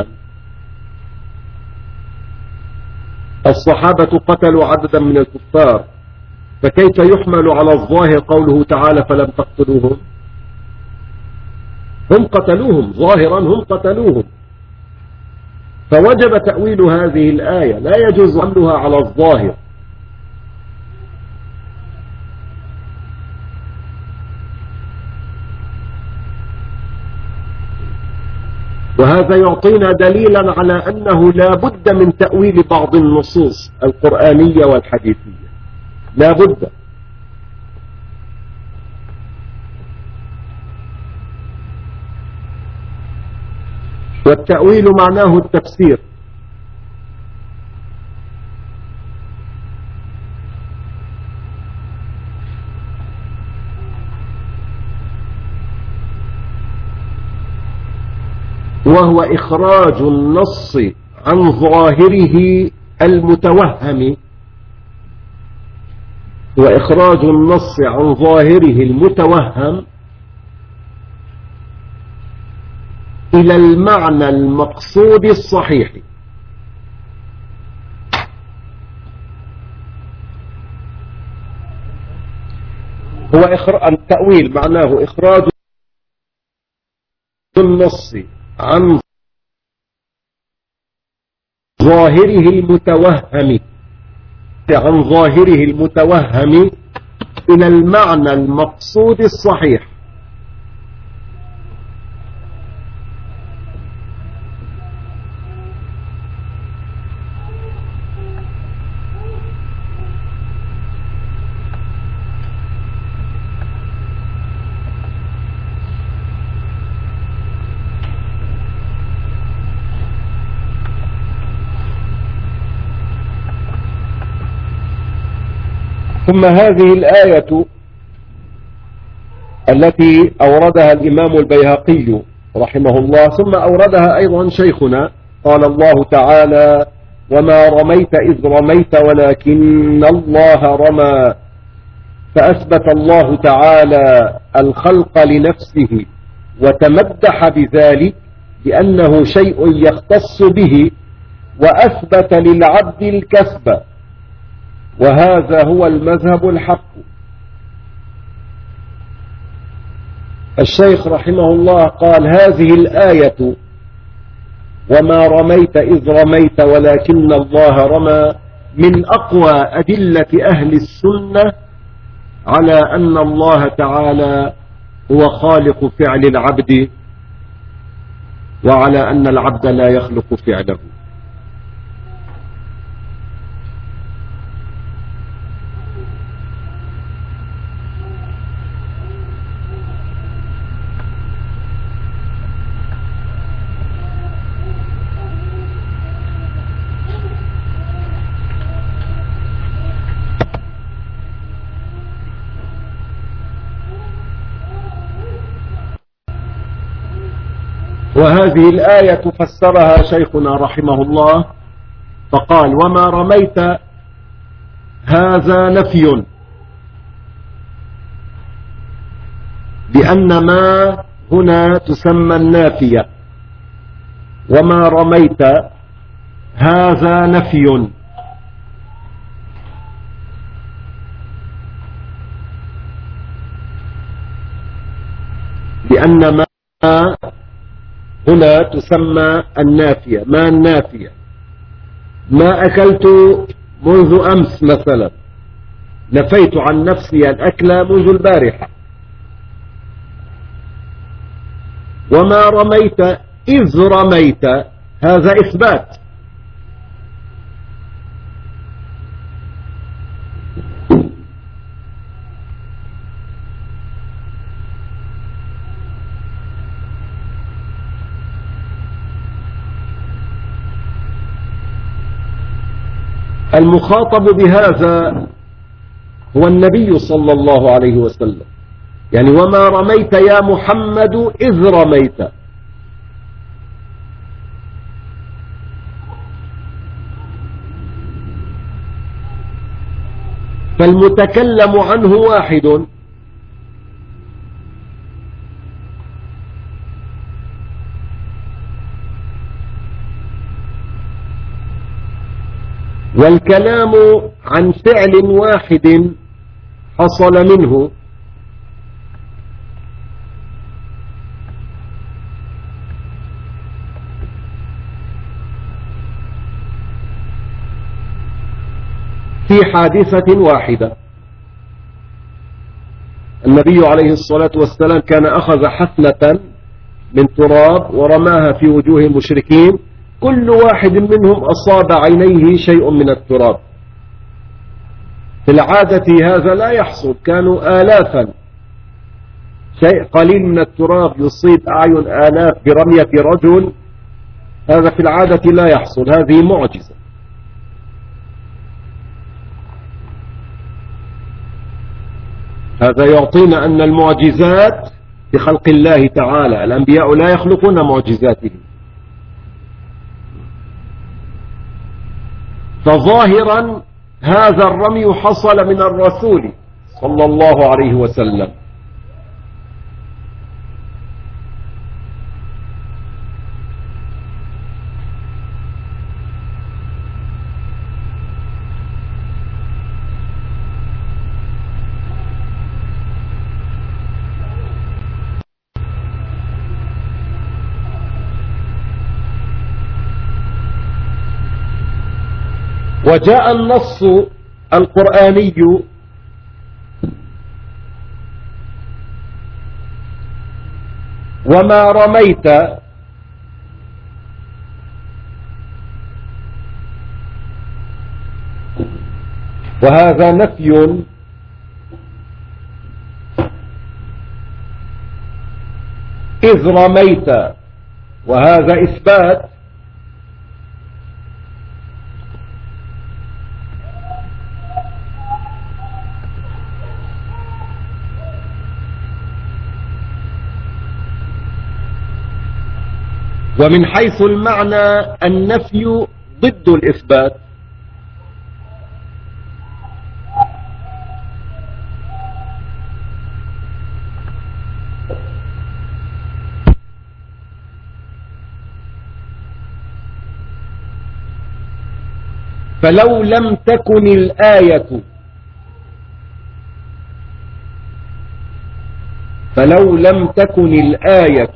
الصحابة قتلوا عددا من الكفار، فكيف يحمل على الظاهر قوله تعالى فلم تقتلوهم؟ هم قتلوهم ظاهرا، هم قتلوهم. فوجب تأويل هذه الآية، لا يجوز حملها على الظاهر. وهذا يعطينا دليلا على أنه لا بد من تأويل بعض النصوص القرآنية والحديثية، لا بد. والتأويل معناه التفسير. وهو إخراج النص عن ظاهره المتوهم، وإخراج النص عن ظاهره المتوهم إلى المعنى المقصود الصحيح. هو التأويل معناه إخراج النص عن ظاهره المتوهم عن ظاهره المتوهم إلى المعنى المقصود الصحيح. ثم هذه الآية التي أوردها الإمام البيهقي رحمه الله، ثم أوردها أيضا شيخنا، قال الله تعالى وما رميت إذ رميت ولكن الله رمى، فأثبت الله تعالى الخلق لنفسه وتمدح بذلك بأنه شيء يختص به، وأثبت للعبد الكسب، وهذا هو المذهب الحق. الشيخ رحمه الله قال هذه الآية وما رميت إذ رميت ولكن الله رمى من أقوى أدلة أهل السنة على أن الله تعالى هو خالق فعل العبد، وعلى أن العبد لا يخلق فعله. وهذه الآية فسرها شيخنا رحمه الله فقال وما رميت هذا نفي، لأن ما هنا تسمى النافية، وما رميت هذا نفي، لأن ما هنا تسمى النافية. ما النافية؟ ما أكلت منذ أمس مثلا، نفيت عن نفسي الأكل منذ البارحة. وما رميت إذ رميت هذا إثبات، المخاطب بهذا هو النبي صلى الله عليه وسلم، يعني وما رميت يا محمد إذ رميت. فالمتكلم عنه واحد، والكلام عن فعل واحد حصل منه في حادثة واحدة. النبي عليه الصلاة والسلام كان أخذ حفنة من تراب ورماها في وجوه المشركين، كل واحد منهم أصاب عينيه شيء من التراب. في العادة هذا لا يحصل، كانوا آلافا، شيء قليل من التراب يصيب أعين آلاف برمية رجل، هذا في العادة لا يحصل، هذه معجزة. هذا يعطينا أن المعجزات بخلق الله تعالى، الأنبياء لا يخلقون معجزاتهم. فظاهرا هذا الرمي حصل من الرسول صلى الله عليه وسلم. وجاء النص القرآني وما رميت وهذا نفي إذ رميت وهذا إثبات. ومن حيث المعنى النفي ضد الإثبات. فلو لم تكن الآية فلو لم تكن الآية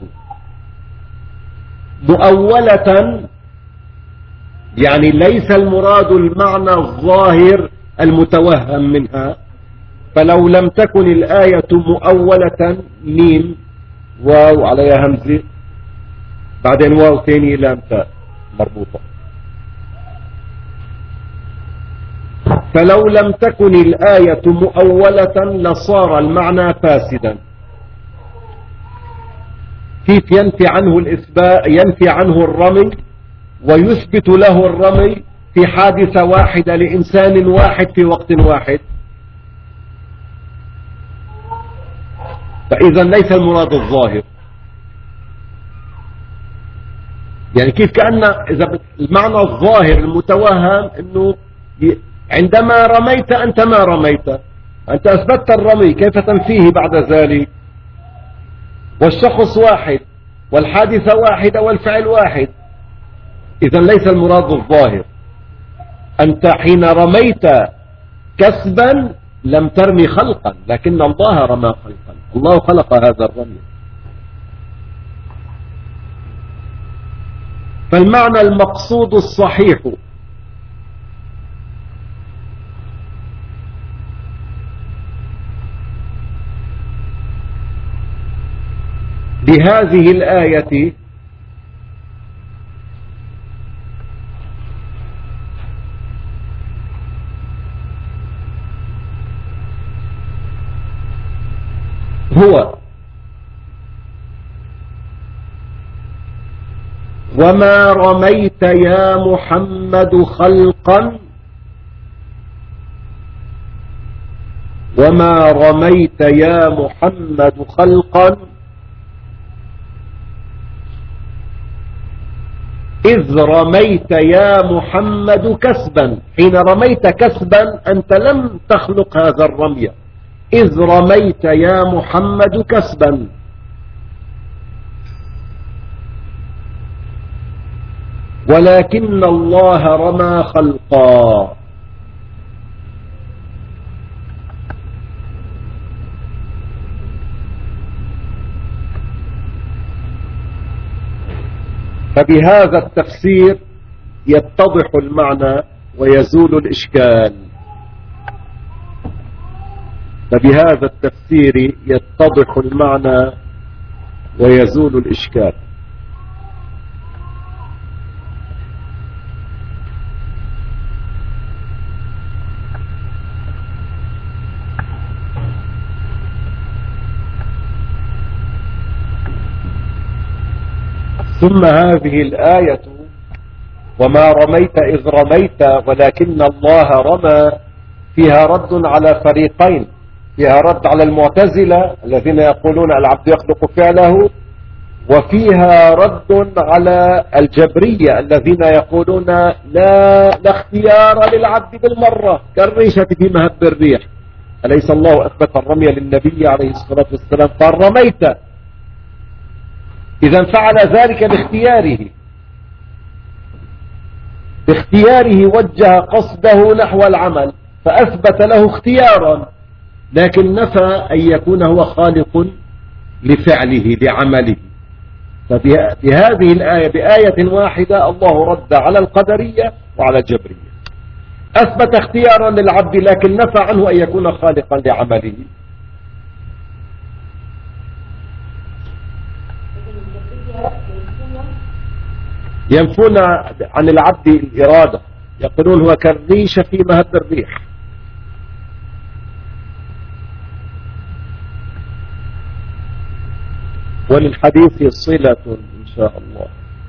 مؤولة، يعني ليس المراد المعنى الظاهر المتوهم منها، فلو لم تكن الآية مؤولة، ميم واو عليها همزة بعدين واو ثاني لام تاء مربوطة، فلو لم تكن الآية مؤولة لصار المعنى فاسدا. كيف ينفي عنه الإثبات، ينفي عنه الرمي ويثبت له الرمي في حادثة واحدة لإنسان واحد في وقت واحد؟ فإذا ليس المراد الظاهر. يعني كيف كأن إذا المعنى الظاهر المتوهم أنه عندما رميت أنت ما رميت، أنت أثبتت الرمي، كيف تنفيه بعد ذلك؟ والشخص واحد والحادثة واحدة والفعل واحد. إذا ليس المراد الظاهر. أنت حين رميت كسبا لم ترمي خلقا، لكن الله رمى خلقا، الله خلق هذا الرمي. فالمعنى المقصود الصحيح بهذه الآية هو وما رميت يا محمد خلقا وما رميت يا محمد خلقا إذ رميت يا محمد كسبا. حين رميت كسبا أنت لم تخلق هذا الرمي، إذ رميت يا محمد كسبا. ولكن الله رمى خلقا. فبهذا التفسير يتضح المعنى ويزول الإشكال. فبهذا التفسير يتضح المعنى ويزول الإشكال. ثم هذه الآية وما رميت إذ رميت ولكن الله رمى فيها رد على فريقين، فيها رد على المعتزلة الذين يقولون العبد يخلق فعله، وفيها رد على الجبرية الذين يقولون لا, لا اختيار للعبد بالمرة كالريشة في مهب الريح. أليس الله أثبت الرمي للنبي عليه الصلاة والسلام قال رميت، إذا فعل ذلك باختياره، باختياره وجه قصده نحو العمل فأثبت له اختيارا، لكن نفى أن يكون هو خالق لفعله لعمله. فبهذه الآية بآية واحدة الله رد على القدرية وعلى الجبرية، أثبت اختيارا للعبد لكن نفى عنه أن يكون خالقا لعمله. ينفون عن العبد الإرادة، يقولون هو كالريشة في مهب الريح. وللحديث صلة إن شاء الله.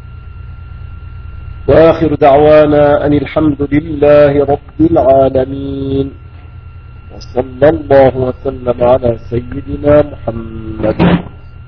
وآخر دعوانا أن الحمد لله رب العالمين، وصلى الله وسلم على سيدنا محمد.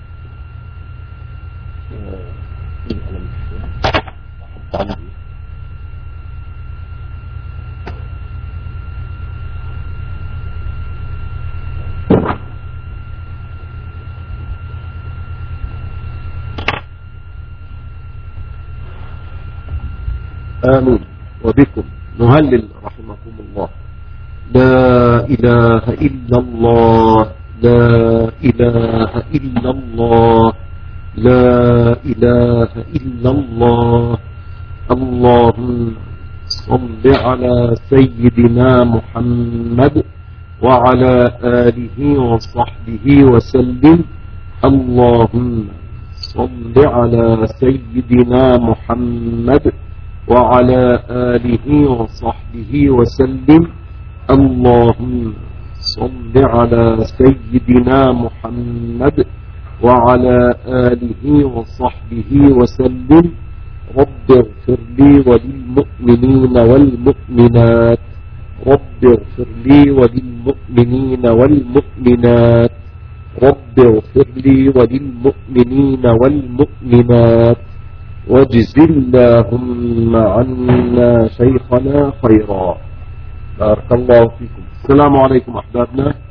آمين. وبكم نهلل رحمكم الله. لا إله إلا الله، لا إله إلا الله، لا إله إلا الله. اللهم صل على سيدنا محمد وعلى آله وصحبه وسلم. اللهم صل على سيدنا محمد وعلى آله وصحبه وسلم. اللهم صل على سيدنا محمد وعلى آله وصحبه وسلم. رب اغفر لي وللمؤمنين والمؤمنات، رب اغفر لي وللمؤمنين والمؤمنات، رب اغفر لي وللمؤمنين والمؤمنات. واجز اللهم عنا شيخنا خيرا. بارك الله فيكم. السلام عليكم أحبابنا.